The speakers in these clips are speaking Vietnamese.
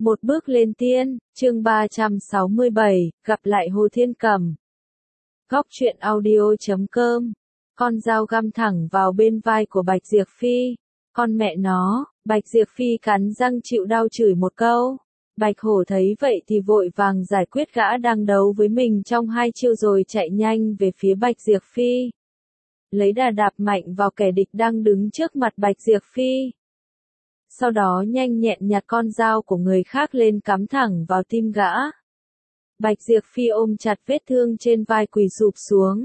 Một bước lên tiên, chương 367, gặp lại Hồ Thiên Cầm. Góc truyện audio.com. Con dao găm thẳng vào bên vai của Bạch Diệp Phi. Con mẹ nó, Bạch Diệp Phi cắn răng chịu đau chửi một câu. Bạch Hổ thấy vậy thì vội vàng giải quyết gã đang đấu với mình trong 2 chiêu rồi chạy nhanh về phía Bạch Diệp Phi. Lấy đà đạp mạnh vào kẻ địch đang đứng trước mặt Bạch Diệp Phi. Sau đó nhanh nhẹn nhặt con dao của người khác lên cắm thẳng vào tim gã. Bạch Diệp Phi ôm chặt vết thương trên vai quỳ sụp xuống.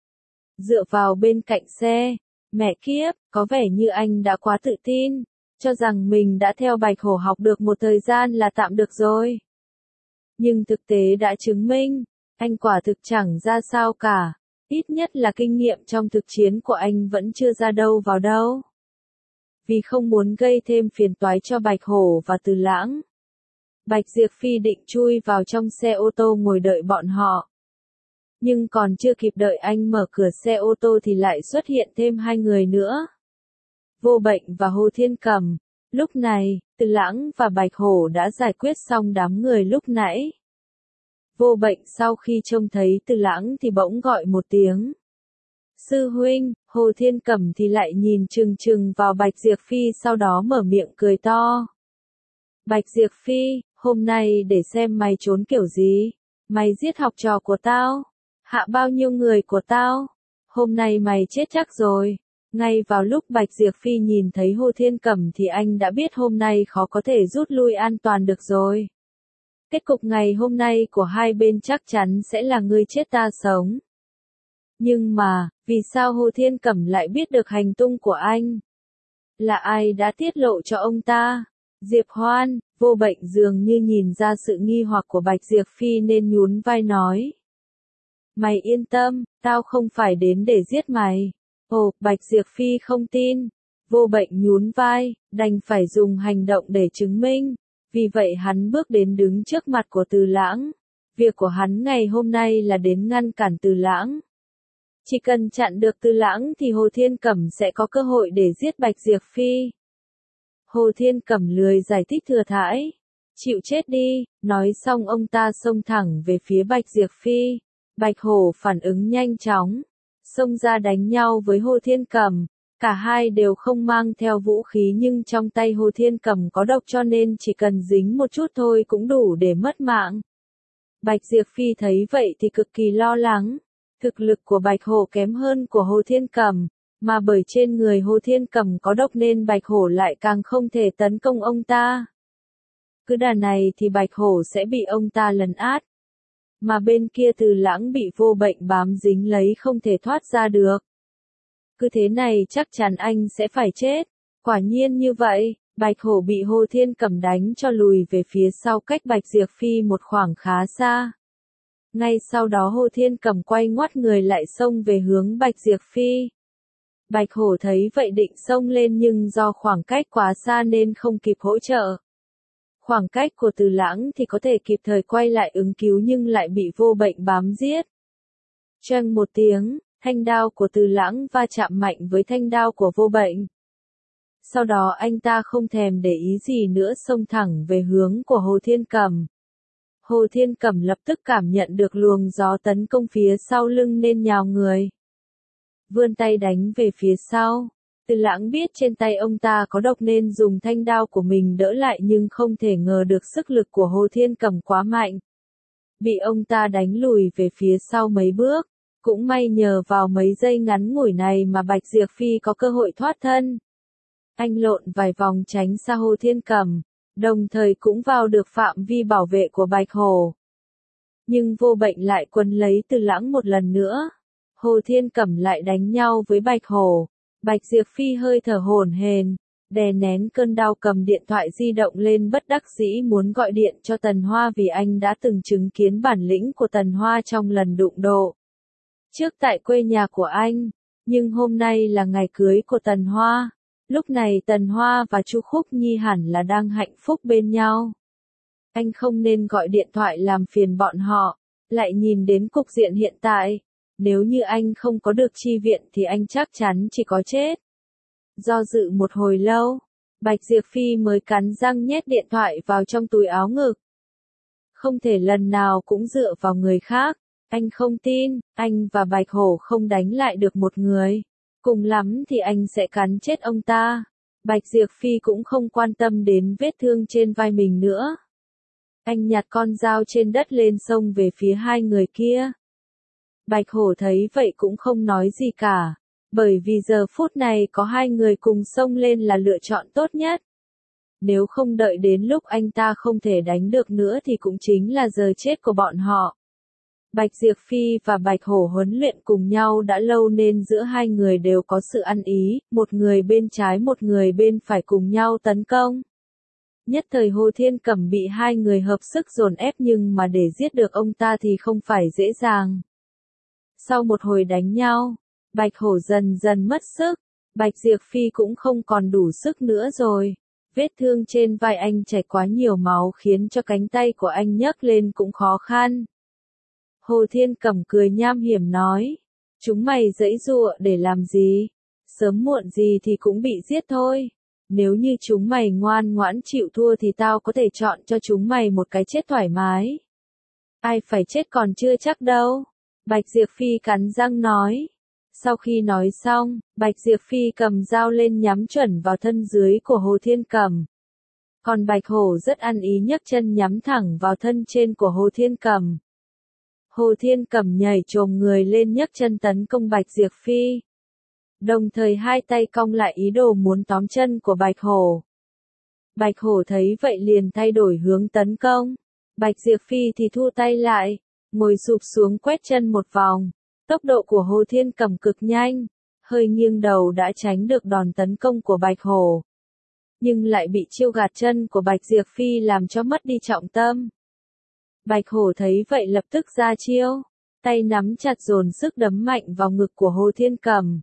Dựa vào bên cạnh xe, mẹ kiếp, có vẻ như anh đã quá tự tin, cho rằng mình đã theo Bạch Hổ học được một thời gian là tạm được rồi. Nhưng thực tế đã chứng minh, anh quả thực chẳng ra sao cả, ít nhất là kinh nghiệm trong thực chiến của anh vẫn chưa ra đâu vào đâu. Vì không muốn gây thêm phiền toái cho Bạch Hổ và Từ Lãng, Bạch Diệp Phi định chui vào trong xe ô tô ngồi đợi bọn họ. Nhưng còn chưa kịp đợi anh mở cửa xe ô tô thì lại xuất hiện thêm 2 người nữa. Vô Bệnh và Hồ Thiên Cầm. Lúc này, Từ Lãng và Bạch Hổ đã giải quyết xong đám người lúc nãy. Vô Bệnh sau khi trông thấy Từ Lãng thì bỗng gọi một tiếng. Sư huynh. Hồ Thiên Cầm thì lại nhìn chừng chừng vào Bạch Diệp Phi, sau đó mở miệng cười to. Bạch Diệp Phi, hôm nay để xem mày trốn kiểu gì. Mày giết học trò của tao, hạ bao nhiêu người của tao. Hôm nay mày chết chắc rồi. Ngay vào lúc Bạch Diệp Phi nhìn thấy Hồ Thiên Cầm thì anh đã biết hôm nay khó có thể rút lui an toàn được rồi. Kết cục ngày hôm nay của hai bên chắc chắn sẽ là ngươi chết ta sống. Nhưng mà, vì sao Hồ Thiên Cầm lại biết được hành tung của anh? Là ai đã tiết lộ cho ông ta? Diệp Hoan. Vô Bệnh dường như nhìn ra sự nghi hoặc của Bạch Diệp Phi nên nhún vai nói. Mày yên tâm, tao không phải đến để giết mày. Ồ, Bạch Diệp Phi không tin. Vô Bệnh nhún vai, đành phải dùng hành động để chứng minh. Vì vậy hắn bước đến đứng trước mặt của Từ Lãng. Việc của hắn ngày hôm nay là đến ngăn cản Từ Lãng. Chỉ cần chặn được Từ Lãng thì Hồ Thiên Cầm sẽ có cơ hội để giết Bạch Diệp Phi. Hồ Thiên Cầm lười giải thích thừa thãi. Chịu chết đi, nói xong ông ta xông thẳng về phía Bạch Diệp Phi. Bạch Hổ phản ứng nhanh chóng, xông ra đánh nhau với Hồ Thiên Cầm. Cả hai đều không mang theo vũ khí nhưng trong tay Hồ Thiên Cầm có độc cho nên chỉ cần dính một chút thôi cũng đủ để mất mạng. Bạch Diệp Phi thấy vậy thì cực kỳ lo lắng. Thực lực của Bạch Hổ kém hơn của Hồ Thiên Cầm, mà bởi trên người Hồ Thiên Cầm có độc nên Bạch Hổ lại càng không thể tấn công ông ta. Cứ đà này thì Bạch Hổ sẽ bị ông ta lấn át. Mà bên kia Từ Lãng bị Vô Bệnh bám dính lấy không thể thoát ra được. Cứ thế này chắc chắn anh sẽ phải chết. Quả nhiên như vậy, Bạch Hổ bị Hồ Thiên Cầm đánh cho lùi về phía sau cách Bạch Diệp Phi một khoảng khá xa. Ngay sau đó Hồ Thiên Cầm quay ngoắt người lại xông về hướng Bạch Diệp Phi. Bạch Hổ thấy vậy định xông lên nhưng do khoảng cách quá xa nên không kịp hỗ trợ. Khoảng cách của Từ Lãng thì có thể kịp thời quay lại ứng cứu nhưng lại bị Vô Bệnh bám giết. Choang một tiếng, thanh đao của Từ Lãng va chạm mạnh với thanh đao của Vô Bệnh. Sau đó anh ta không thèm để ý gì nữa xông thẳng về hướng của Hồ Thiên Cầm. Hồ Thiên Cầm lập tức cảm nhận được luồng gió tấn công phía sau lưng nên nhào người. Vươn tay đánh về phía sau. Từ Lãng biết trên tay ông ta có độc nên dùng thanh đao của mình đỡ lại nhưng không thể ngờ được sức lực của Hồ Thiên Cầm quá mạnh. Bị ông ta đánh lùi về phía sau mấy bước. Cũng may nhờ vào mấy giây ngắn ngủi này mà Bạch Diệp Phi có cơ hội thoát thân. Anh lộn vài vòng tránh xa Hồ Thiên Cầm, đồng thời cũng vào được phạm vi bảo vệ của Bạch Hổ. Nhưng Vô Bệnh lại quấn lấy Từ Lãng một lần nữa. Hồ Thiên Cầm lại đánh nhau với Bạch Hổ. Bạch Diệp Phi hơi thở hổn hển, đè nén cơn đau cầm điện thoại di động lên bất đắc dĩ muốn gọi điện cho Tần Hoa vì anh đã từng chứng kiến bản lĩnh của Tần Hoa trong lần đụng độ trước tại quê nhà của anh. Nhưng hôm nay là ngày cưới của Tần Hoa. Lúc này Tần Hoa và Chu Khúc Nhi hẳn là đang hạnh phúc bên nhau. Anh không nên gọi điện thoại làm phiền bọn họ. Lại nhìn đến cục diện hiện tại, nếu như anh không có được chi viện thì anh chắc chắn chỉ có chết. Do dự một hồi lâu, Bạch Diệp Phi mới cắn răng nhét điện thoại vào trong túi áo ngực. Không thể lần nào cũng dựa vào người khác. Anh không tin, anh và Bạch Hổ không đánh lại được một người. Cùng lắm thì anh sẽ cắn chết ông ta. Bạch Diệp Phi cũng không quan tâm đến vết thương trên vai mình nữa. Anh nhặt con dao trên đất lên xông về phía hai người kia. Bạch Hổ thấy vậy cũng không nói gì cả. Bởi vì giờ phút này có hai người cùng xông lên là lựa chọn tốt nhất. Nếu không đợi đến lúc anh ta không thể đánh được nữa thì cũng chính là giờ chết của bọn họ. Bạch Diệp Phi và Bạch Hổ huấn luyện cùng nhau đã lâu nên giữa hai người đều có sự ăn ý, một người bên trái một người bên phải cùng nhau tấn công. Nhất thời Hồ Thiên Cẩm bị hai người hợp sức dồn ép nhưng mà để giết được ông ta thì không phải dễ dàng. Sau một hồi đánh nhau, Bạch Hổ dần dần mất sức, Bạch Diệp Phi cũng không còn đủ sức nữa rồi. Vết thương trên vai anh chảy quá nhiều máu khiến cho cánh tay của anh nhấc lên cũng khó khăn. Hồ Thiên Cẩm cười nham hiểm nói, chúng mày giãy giụa để làm gì? Sớm muộn gì thì cũng bị giết thôi. Nếu như chúng mày ngoan ngoãn chịu thua thì tao có thể chọn cho chúng mày một cái chết thoải mái. Ai phải chết còn chưa chắc đâu. Bạch Diệp Phi cắn răng nói. Sau khi nói xong, Bạch Diệp Phi cầm dao lên nhắm chuẩn vào thân dưới của Hồ Thiên Cẩm. Còn Bạch Hổ rất ăn ý nhấc chân nhắm thẳng vào thân trên của Hồ Thiên Cẩm. Hồ Thiên Cẩm nhảy chồm người lên nhấc chân tấn công Bạch Diệp Phi. Đồng thời hai tay cong lại ý đồ muốn tóm chân của Bạch Hổ. Bạch Hổ thấy vậy liền thay đổi hướng tấn công. Bạch Diệp Phi thì thu tay lại, ngồi sụp xuống quét chân một vòng. Tốc độ của Hồ Thiên Cẩm cực nhanh, hơi nghiêng đầu đã tránh được đòn tấn công của Bạch Hổ. Nhưng lại bị chiêu gạt chân của Bạch Diệp Phi làm cho mất đi trọng tâm. Bạch Hổ thấy vậy lập tức ra chiêu, tay nắm chặt dồn sức đấm mạnh vào ngực của Hồ Thiên Cẩm.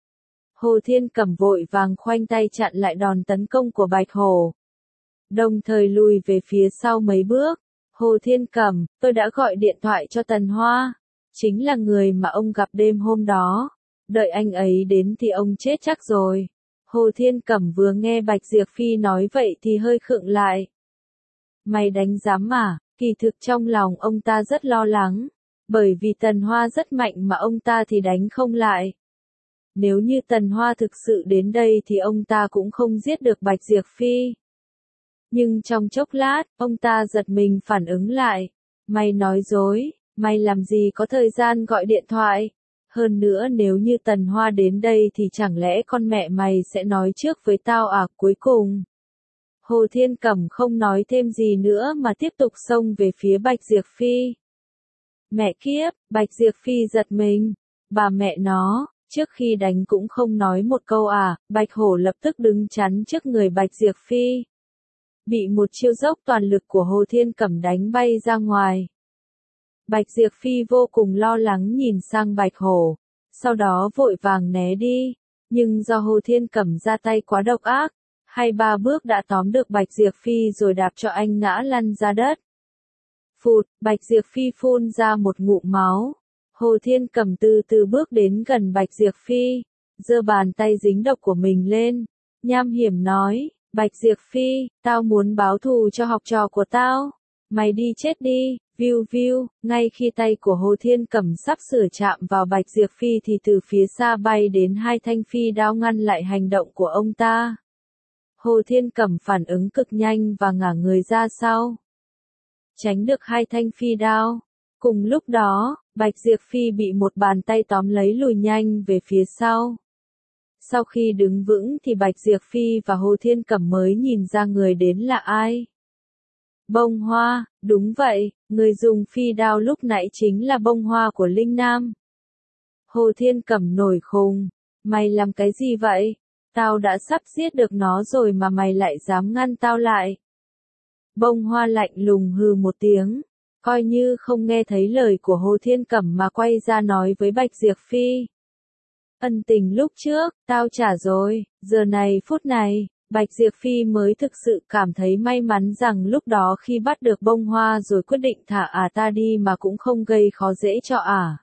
Hồ Thiên Cẩm vội vàng khoanh tay chặn lại đòn tấn công của Bạch Hổ. Đồng thời lùi về phía sau mấy bước. Hồ Thiên Cẩm, tôi đã gọi điện thoại cho Tần Hoa. Chính là người mà ông gặp đêm hôm đó. Đợi anh ấy đến thì ông chết chắc rồi. Hồ Thiên Cẩm vừa nghe Bạch Diệp Phi nói vậy thì hơi khựng lại. Mày đánh giám à? Kỳ thực trong lòng ông ta rất lo lắng. Bởi vì Tần Hoa rất mạnh mà ông ta thì đánh không lại. Nếu như Tần Hoa thực sự đến đây thì ông ta cũng không giết được Bạch Diệp Phi. Nhưng trong chốc lát, ông ta giật mình phản ứng lại. Mày nói dối, mày làm gì có thời gian gọi điện thoại. Hơn nữa nếu như Tần Hoa đến đây thì chẳng lẽ con mẹ mày sẽ nói trước với tao à? Cuối cùng, Hồ Thiên Cẩm không nói thêm gì nữa mà tiếp tục xông về phía Bạch Diệp Phi. Mẹ kiếp, Bạch Diệp Phi giật mình. Bà mẹ nó, trước khi đánh cũng không nói một câu à? Bạch Hổ lập tức đứng chắn trước người Bạch Diệp Phi. Bị một chiêu dốc toàn lực của Hồ Thiên Cẩm đánh bay ra ngoài. Bạch Diệp Phi vô cùng lo lắng nhìn sang Bạch Hổ, sau đó vội vàng né đi, nhưng do Hồ Thiên Cẩm ra tay quá độc ác, 2-3 bước đã tóm được Bạch Diệp Phi rồi đạp cho anh ngã lăn ra đất. Phụt, Bạch Diệp Phi phun ra một ngụm máu. Hồ Thiên Cẩm từ từ bước đến gần Bạch Diệp Phi, giơ bàn tay dính độc của mình lên, nham hiểm nói, Bạch Diệp Phi, tao muốn báo thù cho học trò của tao. Mày đi chết đi, viu viu, ngay khi tay của Hồ Thiên Cẩm sắp sửa chạm vào Bạch Diệp Phi thì từ phía xa bay đến 2 thanh phi đao ngăn lại hành động của ông ta. Hồ Thiên Cẩm phản ứng cực nhanh và ngả người ra sau. Tránh được 2 thanh phi đao. Cùng lúc đó, Bạch Diệp Phi bị một bàn tay tóm lấy lùi nhanh về phía sau. Sau khi đứng vững thì Bạch Diệp Phi và Hồ Thiên Cẩm mới nhìn ra người đến là ai. Bông Hoa, đúng vậy, người dùng phi đao lúc nãy chính là Bông Hoa của Linh Nam. Hồ Thiên Cẩm nổi khùng, mày làm cái gì vậy? Tao đã sắp giết được nó rồi mà mày lại dám ngăn tao lại. Bông Hoa lạnh lùng hừ một tiếng, coi như không nghe thấy lời của Hồ Thiên Cẩm mà quay ra nói với Bạch Diệp Phi. Ân tình lúc trước, tao trả rồi, giờ này phút này, Bạch Diệp Phi mới thực sự cảm thấy may mắn rằng lúc đó khi bắt được Bông Hoa rồi quyết định thả ta đi mà cũng không gây khó dễ cho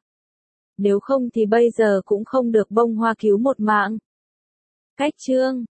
Nếu không thì bây giờ cũng không được Bông Hoa cứu một mạng. Cách chương